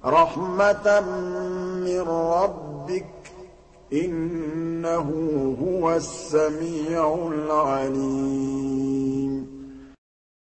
رَحْمَةً مِّن رَّبِّكَ ۚ إِنَّهُ هُوَ السَّمِيعُ الْعَلِيمُ